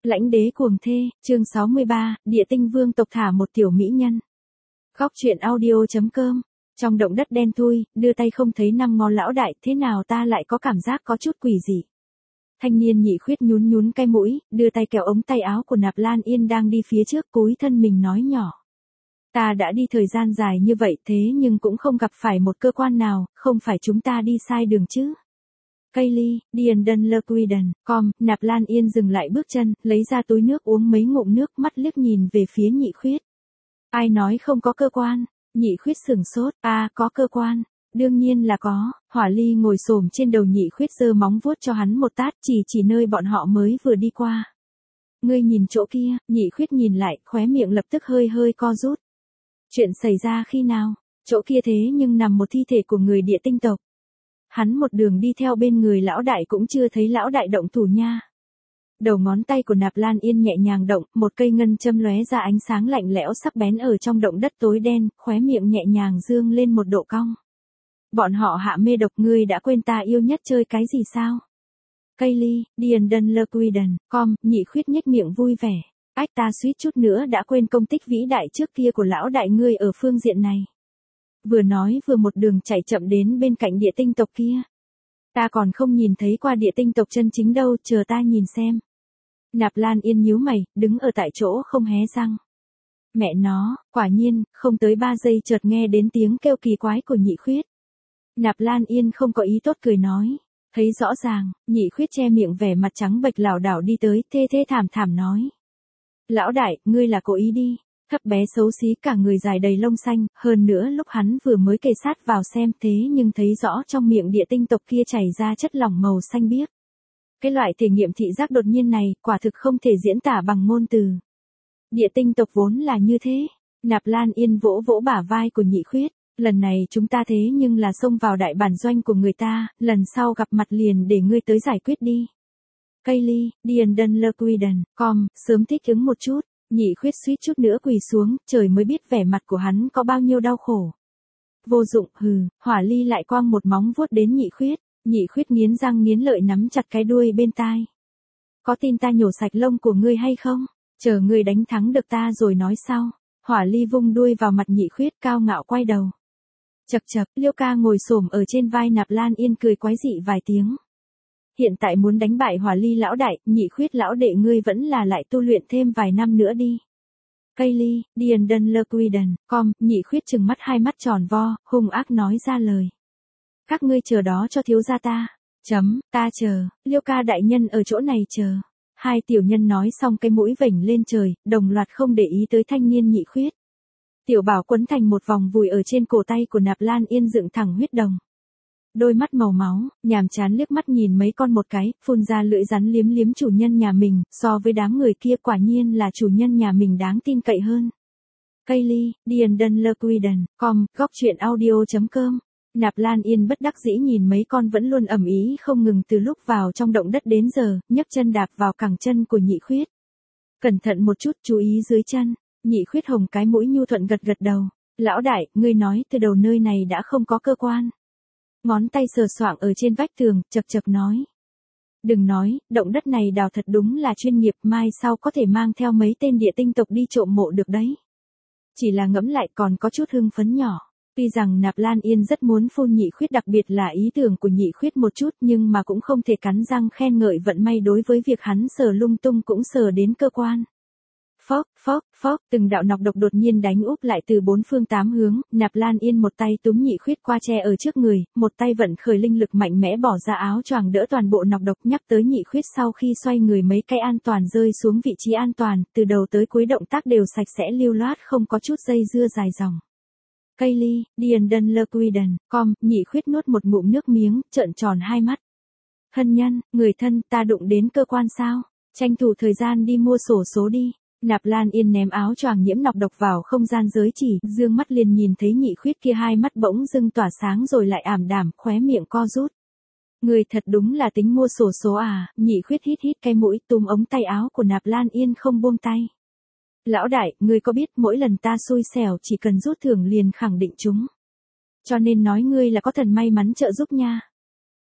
Lãnh đế cuồng thê, chương 63, địa tinh vương tộc thả một tiểu mỹ nhân. Góc truyện audio.com. Trong động đất đen thui, đưa tay không thấy năm ngón lão đại, thế nào ta lại có cảm giác có chút quỷ dị. Thanh niên nhị khuyết nhún nhún cái mũi, đưa tay kéo ống tay áo của Nạp Lan Yên đang đi phía trước, cúi thân mình nói nhỏ. Ta đã đi thời gian dài như vậy thế nhưng cũng không gặp phải một cơ quan nào, không phải chúng ta đi sai đường chứ. Kaylee, Dienden Lequiden, Nạp Lan Yên dừng lại bước chân, lấy ra túi nước uống mấy ngụm nước, mắt liếc nhìn về phía nhị khuyết. Ai nói không có cơ quan? Nhị khuyết sửng sốt, có cơ quan. Đương nhiên là có. Hỏa Ly ngồi xổm trên đầu nhị khuyết giơ móng vuốt cho hắn một tát, chỉ nơi bọn họ mới vừa đi qua. Ngươi nhìn chỗ kia, nhị khuyết nhìn lại, khóe miệng lập tức hơi hơi co rút. Chuyện xảy ra khi nào? Chỗ kia thế nhưng nằm một thi thể của người địa tinh tộc. Hắn một đường đi theo bên người lão đại cũng chưa thấy lão đại động thủ nha. Đầu ngón tay của Nạp Lan Yên nhẹ nhàng động, một cây ngân châm lóe ra ánh sáng lạnh lẽo sắc bén ở trong động đất tối đen, khóe miệng nhẹ nhàng dương lên một độ cong. Bọn họ hạ mê độc, ngươi đã quên ta yêu nhất chơi cái gì sao? Kaylee, Dienden Lequiden, nhị khuyết nhếch miệng vui vẻ. Ta suýt chút nữa đã quên công tích vĩ đại trước kia của lão đại ngươi ở phương diện này. Vừa nói vừa một đường chạy chậm đến bên cạnh địa tinh tộc kia. Ta còn không nhìn thấy qua địa tinh tộc chân chính đâu, chờ ta nhìn xem. Nạp Lan Yên nhíu mày, đứng ở tại chỗ không hé răng. Mẹ nó, quả nhiên, không tới 3 giây chợt nghe đến tiếng kêu kỳ quái của nhị khuyết. Nạp Lan Yên không có ý tốt cười nói. Thấy rõ ràng, nhị khuyết che miệng vẻ mặt trắng bệch lảo đảo đi tới, thê thảm thảm nói. Lão đại, ngươi là cố ý đi. Thấp bé xấu xí cả người dài đầy lông xanh, hơn nữa lúc hắn vừa mới kề sát vào xem thế nhưng thấy rõ trong miệng địa tinh tộc kia chảy ra chất lỏng màu xanh biếc. Cái loại thể nghiệm thị giác đột nhiên này, quả thực không thể diễn tả bằng ngôn từ. Địa tinh tộc vốn là như thế. Nạp Lan Yên vỗ vỗ bả vai của nhị khuyết. Lần này chúng ta thế nhưng là xông vào đại bản doanh của người ta, lần sau gặp mặt liền để ngươi tới giải quyết đi. Kaylee, Dienden Lequiden, sớm thích ứng một chút. Nhị khuyết suýt chút nữa quỳ xuống, trời mới biết vẻ mặt của hắn có bao nhiêu đau khổ. Vô dụng, Hỏa Ly lại quăng một móng vuốt đến nhị khuyết nghiến răng nghiến lợi nắm chặt cái đuôi bên tai. Có tin ta nhổ sạch lông của ngươi hay không? Chờ ngươi đánh thắng được ta rồi nói sau. Hỏa Ly vung đuôi vào mặt nhị khuyết, cao ngạo quay đầu. Chậc chậc, Liêu ca ngồi xổm ở trên vai Nạp Lan Yên cười quái dị vài tiếng. Hiện tại muốn đánh bại Hỏa Ly lão đại, nhị khuyết lão đệ ngươi vẫn là lại tu luyện thêm vài năm nữa đi. Kaylee, Dienden Lequiden, nhị khuyết trừng mắt hai mắt tròn vo, hung ác nói ra lời. Các ngươi chờ đó cho thiếu gia ta. Ta chờ, Liêu ca đại nhân ở chỗ này chờ. Hai tiểu nhân nói xong cái mũi vểnh lên trời, đồng loạt không để ý tới thanh niên nhị khuyết. Tiểu bảo quấn thành một vòng vùi ở trên cổ tay của Nạp Lan Yên dựng thẳng huyết đồng. Đôi mắt màu máu, nhàm chán liếc mắt nhìn mấy con một cái, phun ra lưỡi rắn liếm liếm chủ nhân nhà mình, so với đám người kia quả nhiên là chủ nhân nhà mình đáng tin cậy hơn. Kaylee, Dienden Lequiden, góc truyện audio.com. Nạp Lan Yên bất đắc dĩ nhìn mấy con vẫn luôn ầm ĩ không ngừng từ lúc vào trong động đất đến giờ, nhấc chân đạp vào cẳng chân của nhị khuyết. Cẩn thận một chút, chú ý dưới chân. Nhị khuyết hồng cái mũi nhu thuận gật gật đầu. Lão đại, ngươi nói từ đầu nơi này đã không có cơ quan. Ngón tay sờ soạng ở trên vách tường, chậc nói. Đừng nói, động đất này đào thật đúng là chuyên nghiệp, mai sau có thể mang theo mấy tên địa tinh tộc đi trộm mộ được đấy. Chỉ là ngẫm lại còn có chút hưng phấn nhỏ. Tuy rằng Nạp Lan Yên rất muốn phun nhị khuyết, đặc biệt là ý tưởng của nhị khuyết một chút, nhưng mà cũng không thể cắn răng khen ngợi vận may đối với việc hắn sờ lung tung cũng sờ đến cơ quan. Phốc, từng đạo nọc độc đột nhiên đánh úp lại từ bốn phương tám hướng, Nạp Lan Yên một tay túm nhị khuyết qua che ở trước người, một tay vận khởi linh lực mạnh mẽ bỏ ra áo choàng đỡ toàn bộ nọc độc, nhắc tới nhị khuyết sau khi xoay người mấy cái an toàn rơi xuống vị trí an toàn, từ đầu tới cuối động tác đều sạch sẽ lưu loát không có chút dây dưa dài dòng. Kaylee, Dienden Lequiden, nhị khuyết nuốt một ngụm nước miếng, trợn tròn hai mắt. Thân nhân, người thân, ta đụng đến cơ quan sao? Tranh thủ thời gian đi mua xổ số đi. Nạp Lan Yên ném áo choàng nhiễm nọc độc vào không gian giới chỉ, dương mắt liền nhìn thấy nhị khuyết kia hai mắt bỗng dưng tỏa sáng rồi lại ảm đạm, khóe miệng co rút. Người thật đúng là tính mua xổ số à? Nhị khuyết hít cái mũi, túm ống tay áo của Nạp Lan Yên không buông tay. Lão đại, ngươi có biết mỗi lần ta xui xẻo chỉ cần rút thưởng liền khẳng định chúng. Cho nên nói ngươi là có thần may mắn trợ giúp nha.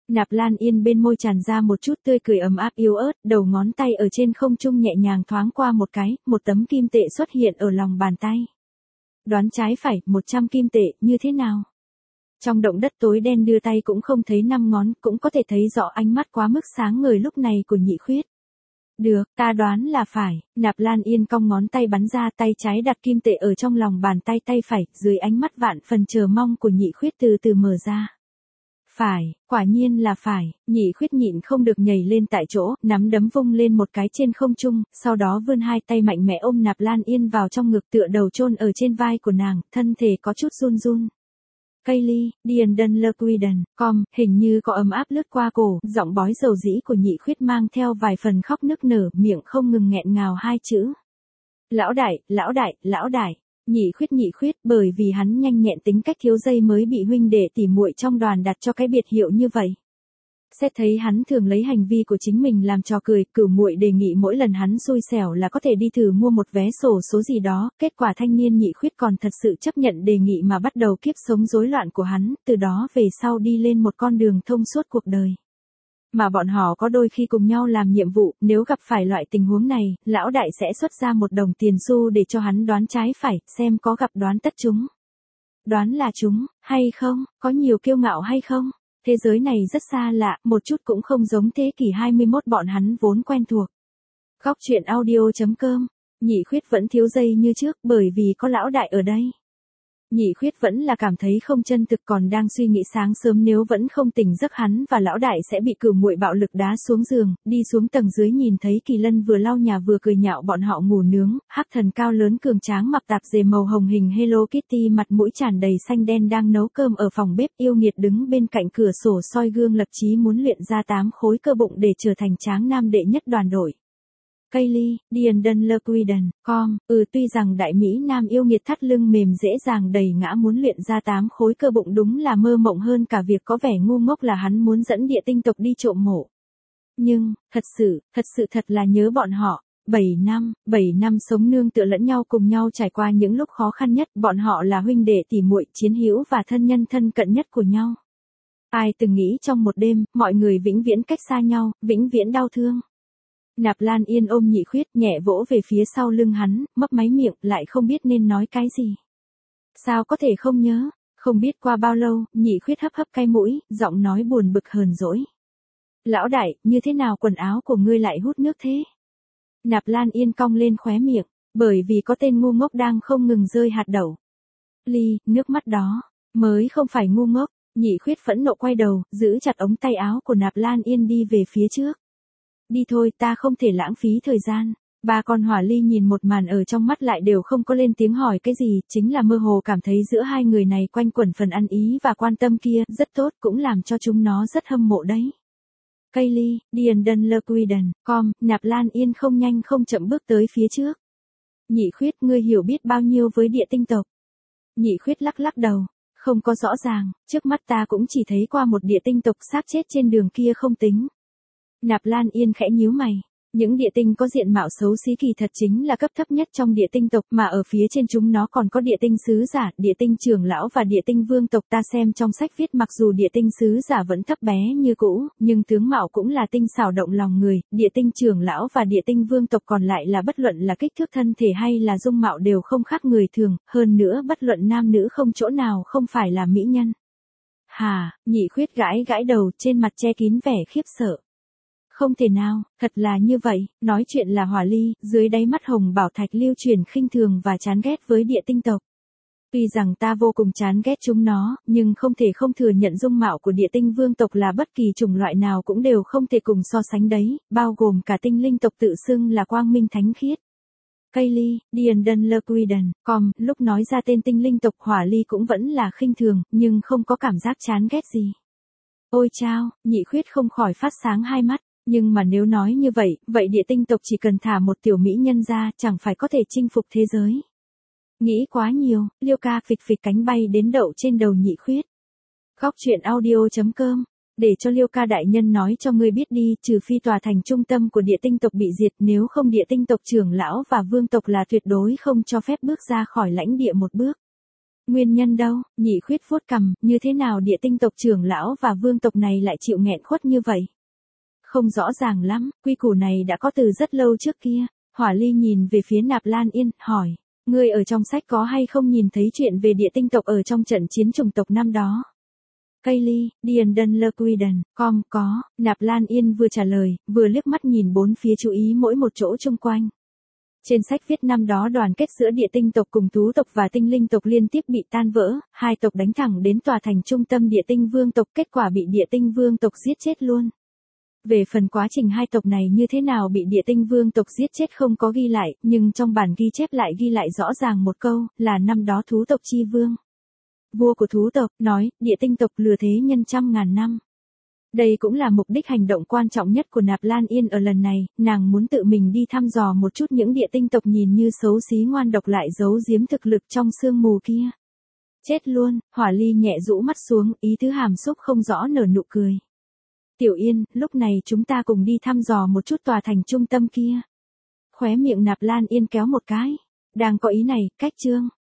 Nạp Lan Yên bên môi tràn ra một chút tươi cười ấm áp yếu ớt, đầu ngón tay ở trên không trung nhẹ nhàng thoáng qua một cái, một tấm kim tệ xuất hiện ở lòng bàn tay. Đoán trái phải, 100 kim tệ, như thế nào? Trong động đất tối đen đưa tay cũng không thấy 5 ngón, cũng có thể thấy rõ ánh mắt quá mức sáng ngời lúc này của Nhị Khuyết. Được, ta đoán là phải. Nạp Lan Yên cong ngón tay bắn ra, tay trái đặt kim tệ ở trong lòng bàn tay, tay phải, dưới ánh mắt vạn phần chờ mong của Nhị Khuyết từ từ mở ra. Phải, quả nhiên là phải. Nhị Khuyết nhịn không được nhảy lên tại chỗ, nắm đấm vung lên một cái trên không trung, sau đó vươn hai tay mạnh mẽ ôm Nạp Lan Yên vào trong ngực, tựa đầu chôn ở trên vai của nàng, thân thể có chút run run. Kaylee, Dienden Lequiden, hình như có ấm áp lướt qua cổ, giọng bói dầu dĩ của Nhị Khuyết mang theo vài phần khóc nức nở, miệng không ngừng nghẹn ngào hai chữ. Lão đại, lão đại, lão đại. Nhị Khuyết, bởi vì hắn nhanh nhẹn tính cách thiếu dây mới bị huynh đệ tỉ muội trong đoàn đặt cho cái biệt hiệu như vậy. Xét thấy hắn thường lấy hành vi của chính mình làm trò cười, Cửu muội đề nghị mỗi lần hắn xui xẻo là có thể đi thử mua một vé xổ số gì đó, kết quả thanh niên Nhị Khuyết còn thật sự chấp nhận đề nghị mà bắt đầu kiếp sống rối loạn của hắn, từ đó về sau đi lên một con đường thông suốt cuộc đời. Mà bọn họ có đôi khi cùng nhau làm nhiệm vụ, nếu gặp phải loại tình huống này, lão đại sẽ xuất ra một đồng tiền xu để cho hắn đoán trái phải, xem có gặp đoán tất chúng. Đoán là chúng, hay không, có nhiều kiêu ngạo hay không? Thế giới này rất xa lạ, một chút cũng không giống thế kỷ 21 bọn hắn vốn quen thuộc. Góc truyện audio.com, Nhị Khuyết vẫn thiếu dây như trước bởi vì có lão đại ở đây. Nhị Khuyết vẫn là cảm thấy không chân thực, còn đang suy nghĩ sáng sớm nếu vẫn không tỉnh giấc hắn và lão đại sẽ bị Cửu muội bạo lực đá xuống giường, đi xuống tầng dưới nhìn thấy Kỳ Lân vừa lau nhà vừa cười nhạo bọn họ ngủ nướng, hắc thần cao lớn cường tráng mặc tạp dề màu hồng hình Hello Kitty mặt mũi tràn đầy xanh đen đang nấu cơm ở phòng bếp, yêu nghiệt đứng bên cạnh cửa sổ soi gương lập chí muốn luyện ra 8 khối cơ bụng để trở thành tráng nam đệ nhất đoàn đội. Kaylee, Dienden Lequiden, tuy rằng đại Mỹ Nam yêu nghiệt thắt lưng mềm dễ dàng đầy ngã muốn luyện ra 8 khối cơ bụng đúng là mơ mộng hơn cả việc có vẻ ngu ngốc là hắn muốn dẫn địa tinh tộc đi trộm mộ. Nhưng, thật sự là nhớ bọn họ. 7 năm sống nương tựa lẫn nhau cùng nhau trải qua những lúc khó khăn nhất, bọn họ là huynh đệ tỉ muội, chiến hữu và thân nhân thân cận nhất của nhau. Ai từng nghĩ trong một đêm, mọi người vĩnh viễn cách xa nhau, vĩnh viễn đau thương. Nạp Lan Yên ôm Nhị Khuyết nhẹ vỗ về phía sau lưng hắn, mấp máy miệng, lại không biết nên nói cái gì. Sao có thể không nhớ, không biết qua bao lâu, Nhị Khuyết hấp hấp cái mũi, giọng nói buồn bực hờn dỗi. Lão đại, như thế nào quần áo của ngươi lại hút nước thế? Nạp Lan Yên cong lên khóe miệng, bởi vì có tên ngu ngốc đang không ngừng rơi hạt đậu. Nước mắt đó, mới không phải ngu ngốc. Nhị Khuyết phẫn nộ quay đầu, giữ chặt ống tay áo của Nạp Lan Yên đi về phía trước. Đi thôi, ta không thể lãng phí thời gian. Ba con hỏa ly nhìn một màn ở trong mắt lại đều không có lên tiếng hỏi cái gì, chính là mơ hồ cảm thấy giữa hai người này quanh quẩn phần ăn ý và quan tâm kia, rất tốt, cũng làm cho chúng nó rất hâm mộ đấy. Kaylee, Dienden Lequiden, Nạp Lan Yên không nhanh không chậm bước tới phía trước. Nhị Khuyết, ngươi hiểu biết bao nhiêu với địa tinh tộc? Nhị Khuyết lắc lắc đầu, không có rõ ràng, trước mắt ta cũng chỉ thấy qua một địa tinh tộc xác chết trên đường kia không tính. Nạp Lan Yên khẽ nhíu mày, những địa tinh có diện mạo xấu xí kỳ thật chính là cấp thấp nhất trong địa tinh tộc, mà ở phía trên chúng nó còn có địa tinh sứ giả, địa tinh trưởng lão và địa tinh vương tộc. Ta xem trong sách viết mặc dù địa tinh sứ giả vẫn thấp bé như cũ, nhưng tướng mạo cũng là tinh xảo động lòng người, địa tinh trưởng lão và địa tinh vương tộc còn lại là bất luận là kích thước thân thể hay là dung mạo đều không khác người thường, hơn nữa bất luận nam nữ không chỗ nào không phải là mỹ nhân. Hà, Nhị Khuyết gãi gãi đầu, trên mặt che kín vẻ khiếp sợ. Không thể nào, thật là như vậy, nói chuyện là hỏa ly, dưới đáy mắt hồng bảo thạch lưu truyền khinh thường và chán ghét với địa tinh tộc. Tuy rằng ta vô cùng chán ghét chúng nó, nhưng không thể không thừa nhận dung mạo của địa tinh vương tộc là bất kỳ chủng loại nào cũng đều không thể cùng so sánh đấy, bao gồm cả tinh linh tộc tự xưng là quang minh thánh khiết. Kaylee, Dienden Lequiden, lúc nói ra tên tinh linh tộc hỏa ly cũng vẫn là khinh thường, nhưng không có cảm giác chán ghét gì. Ôi chao, Nhị Khuyết không khỏi phát sáng hai mắt. Nhưng mà nếu nói như vậy địa tinh tộc chỉ cần thả một tiểu mỹ nhân ra, chẳng phải có thể chinh phục thế giới. Nghĩ quá nhiều, Liêu ca phịch phịch cánh bay đến đậu trên đầu Nhị Khuyết. Góc truyện audio.com, để cho Liêu ca đại nhân nói cho ngươi biết đi, trừ phi tòa thành trung tâm của địa tinh tộc bị diệt, nếu không địa tinh tộc trưởng lão và vương tộc là tuyệt đối không cho phép bước ra khỏi lãnh địa một bước. Nguyên nhân đâu? Nhị khuyết vuốt cằm, như thế nào địa tinh tộc trưởng lão và vương tộc này lại chịu nghẹn khuất như vậy? Không rõ ràng lắm, quy củ này đã có từ rất lâu trước kia. Hỏa Ly nhìn về phía Nạp Lan Yên, hỏi, ngươi ở trong sách có hay không nhìn thấy chuyện về địa tinh tộc ở trong trận chiến chủng tộc năm đó? Kaylee, Dienden Lequiden, có, Nạp Lan Yên vừa trả lời, vừa liếc mắt nhìn bốn phía chú ý mỗi một chỗ chung quanh. Trên sách viết năm đó đoàn kết giữa địa tinh tộc cùng thú tộc và tinh linh tộc liên tiếp bị tan vỡ, hai tộc đánh thẳng đến tòa thành trung tâm địa tinh vương tộc, kết quả bị địa tinh vương tộc giết chết luôn. Về phần quá trình hai tộc này như thế nào bị địa tinh vương tộc giết chết không có ghi lại, nhưng trong bản ghi chép lại ghi lại rõ ràng một câu, là năm đó thú tộc chi vương, vua của thú tộc, nói, địa tinh tộc lừa thế nhân trăm ngàn năm. Đây cũng là mục đích hành động quan trọng nhất của Nạp Lan Yên ở lần này, nàng muốn tự mình đi thăm dò một chút những địa tinh tộc nhìn như xấu xí ngoan độc lại giấu giếm thực lực trong sương mù kia. Chết luôn, Hỏa Ly nhẹ rũ mắt xuống, ý tứ hàm xúc không rõ nở nụ cười. Tiểu Yên, lúc này chúng ta cùng đi thăm dò một chút tòa thành trung tâm kia. Khóe miệng Nạp Lan Yên kéo một cái. Đang có ý này, cách chương.